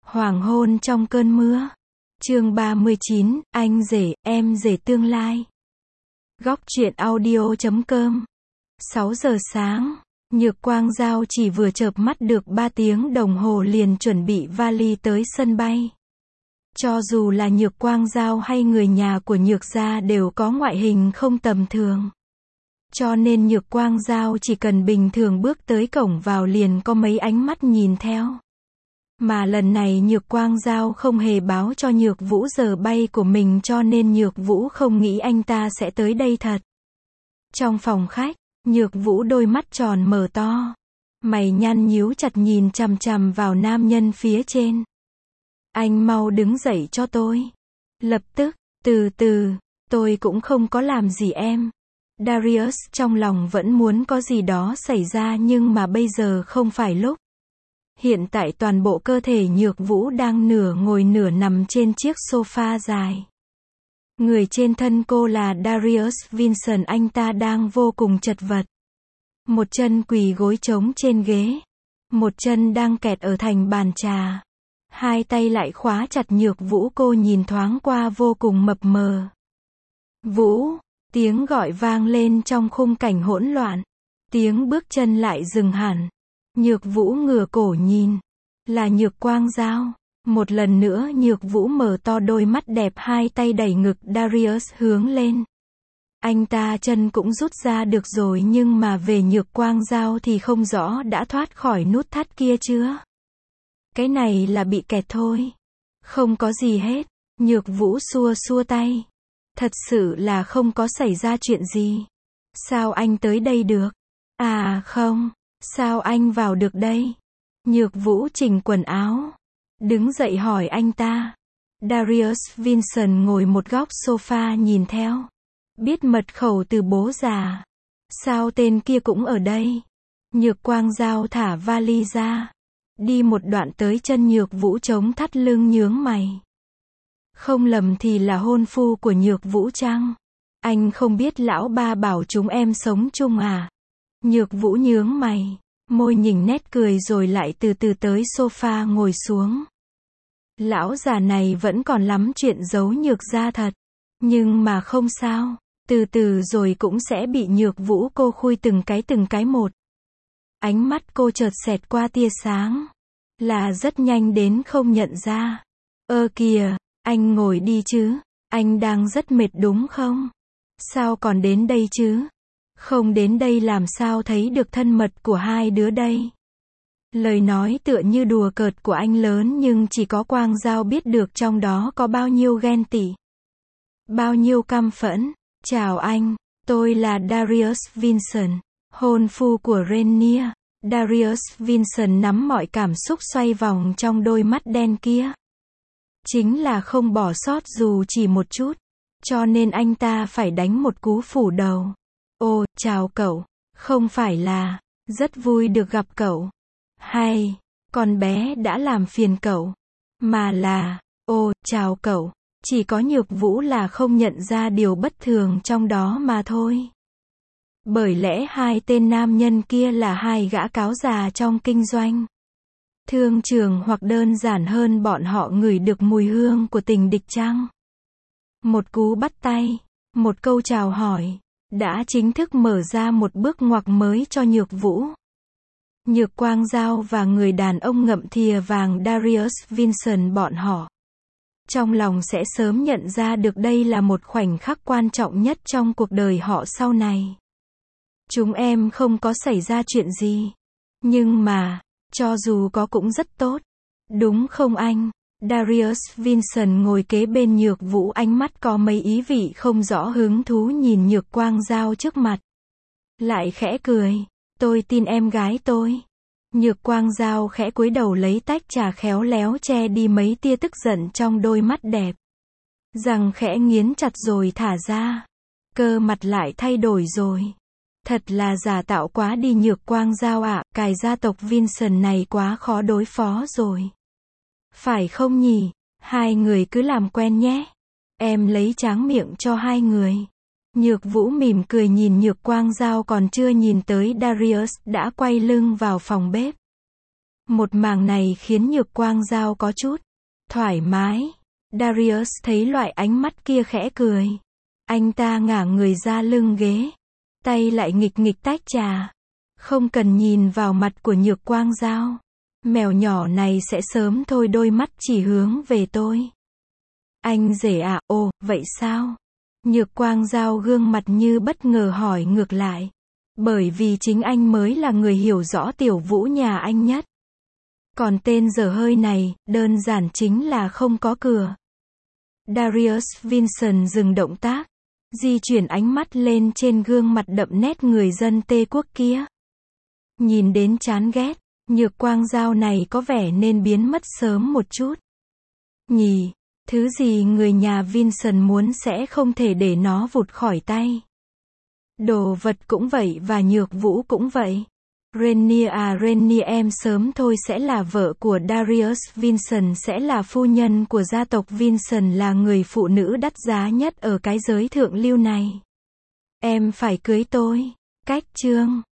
Hoàng hôn trong cơn mưa. Chương 39, anh rể, em rể tương lai. Góc truyện audio.com. 6 giờ sáng, Nhược Quang Giao chỉ vừa chợp mắt được 3 tiếng đồng hồ liền chuẩn bị vali tới sân bay. Cho dù là Nhược Quang Giao hay người nhà của Nhược gia đều có ngoại hình không tầm thường. Cho nên Nhược Quang Giao chỉ cần bình thường bước tới cổng vào liền có mấy ánh mắt nhìn theo. Mà lần này Nhược Quang Giao không hề báo cho Nhược Vũ giờ bay của mình cho nên Nhược Vũ không nghĩ anh ta sẽ tới đây thật. Trong phòng khách, Nhược Vũ đôi mắt tròn mở to. Mày nhăn nhíu chặt nhìn chằm chằm vào nam nhân phía trên. Anh mau đứng dậy cho tôi. Lập tức, từ từ, tôi cũng không có làm gì em. Darius trong lòng vẫn muốn có gì đó xảy ra nhưng mà bây giờ không phải lúc. Hiện tại toàn bộ cơ thể Nhược Vũ đang nửa ngồi nửa nằm trên chiếc sofa dài. Người trên thân cô là Darius Vincent, anh ta đang vô cùng chật vật. Một chân quỳ gối trống trên ghế. Một chân đang kẹt ở thành bàn trà. Hai tay lại khóa chặt Nhược Vũ, cô nhìn thoáng qua vô cùng mập mờ. Vũ, tiếng gọi vang lên trong khung cảnh hỗn loạn. Tiếng bước chân lại dừng hẳn. Nhược Vũ ngửa cổ nhìn. Là Nhược Quang Giao. Một lần nữa Nhược Vũ mở to đôi mắt đẹp, hai tay đẩy ngực Darius hướng lên. Anh ta chân cũng rút ra được rồi nhưng mà về Nhược Quang Giao thì không rõ đã thoát khỏi nút thắt kia chưa. Cái này là bị kẹt thôi. Không có gì hết. Nhược Vũ xua xua tay. Thật sự là không có xảy ra chuyện gì. Sao anh tới đây được? À không. Sao anh vào được đây? Nhược Vũ chỉnh quần áo. Đứng dậy hỏi anh ta. Darius Vincent ngồi một góc sofa nhìn theo. Biết mật khẩu từ bố già. Sao tên kia cũng ở đây? Nhược Quang Giao thả vali ra. Đi một đoạn tới chân Nhược Vũ chống thắt lưng nhướng mày. Không lầm thì là hôn phu của Nhược Vũ chăng? Anh không biết lão ba bảo chúng em sống chung à? Nhược Vũ nhướng mày, môi nhỉnh nét cười rồi lại từ từ tới sofa ngồi xuống. Lão già này vẫn còn lắm chuyện giấu Nhược gia thật. Nhưng mà không sao, từ từ rồi cũng sẽ bị Nhược Vũ cô khui từng cái một. Ánh mắt cô chợt xẹt qua tia sáng. Là rất nhanh đến không nhận ra. Kìa, anh ngồi đi chứ. Anh đang rất mệt đúng không? Sao còn đến đây chứ? Không đến đây làm sao thấy được thân mật của hai đứa đây? Lời nói tựa như đùa cợt của anh lớn nhưng chỉ có Quang Giao biết được trong đó có bao nhiêu ghen tị. Bao nhiêu căm phẫn. Chào anh, tôi là Darius Vincent, hôn phu của Renia. Darius Vincent nắm mọi cảm xúc xoay vòng trong đôi mắt đen kia. Chính là không bỏ sót dù chỉ một chút. Cho nên anh ta phải đánh một cú phủ đầu. Ồ, chào cậu. Không phải là, rất vui được gặp cậu. Hay, con bé đã làm phiền cậu. Mà là, ồ, chào cậu. Chỉ có Nhược Vũ là không nhận ra điều bất thường trong đó mà thôi. Bởi lẽ hai tên nam nhân kia là hai gã cáo già trong kinh doanh. Thương trường hoặc đơn giản hơn bọn họ ngửi được mùi hương của tình địch chăng? Một cú bắt tay, một câu chào hỏi, đã chính thức mở ra một bước ngoặt mới cho Nhược Vũ. Nhược Quang Giao và người đàn ông ngậm thìa vàng Darius Vincent bọn họ. Trong lòng sẽ sớm nhận ra được đây là một khoảnh khắc quan trọng nhất trong cuộc đời họ sau này. Chúng em không có xảy ra chuyện gì. Nhưng mà, cho dù có cũng rất tốt. Đúng không anh? Darius Vincent ngồi kế bên Nhược Vũ, ánh mắt có mấy ý vị không rõ hứng thú nhìn Nhược Quang Giao trước mặt. Lại khẽ cười. Tôi tin em gái tôi. Nhược Quang Giao khẽ cúi đầu lấy tách trà khéo léo che đi mấy tia tức giận trong đôi mắt đẹp. Răng khẽ nghiến chặt rồi thả ra. Cơ mặt lại thay đổi rồi. Thật là giả tạo quá đi Nhược Quang Giao ạ, cài gia tộc Vincent này quá khó đối phó rồi. Phải không nhỉ? Hai người cứ làm quen nhé. Em lấy tráng miệng cho hai người. Nhược Vũ mỉm cười nhìn Nhược Quang Giao, còn chưa nhìn tới Darius đã quay lưng vào phòng bếp. Một màng này khiến Nhược Quang Dao có chút thoải mái. Darius thấy loại ánh mắt kia khẽ cười. Anh ta ngả người ra lưng ghế, tay lại nghịch nghịch tách trà. Không cần nhìn vào mặt của Nhược Quang Dao. Mèo nhỏ này sẽ sớm thôi, đôi mắt chỉ hướng về tôi. Anh rể à, ồ, vậy sao? Nhược Quang Dao gương mặt như bất ngờ hỏi ngược lại. Bởi vì chính anh mới là người hiểu rõ Tiểu Vũ nhà anh nhất. Còn tên dở hơi này, đơn giản chính là không có cửa. Darius Vincent dừng động tác, di chuyển ánh mắt lên trên gương mặt đậm nét người dân Tây Quốc kia. Nhìn đến chán ghét, Nhược Quang Dao này có vẻ nên biến mất sớm một chút. Nhỉ, thứ gì người nhà Vincent muốn sẽ không thể để nó vụt khỏi tay. Đồ vật cũng vậy và Nhược Vũ cũng vậy. Rainier à, Rainier em sớm thôi sẽ là vợ của Darius Vincent, sẽ là phu nhân của gia tộc Vincent, là người phụ nữ đắt giá nhất ở cái giới thượng lưu này. Em phải cưới tôi. Cách chương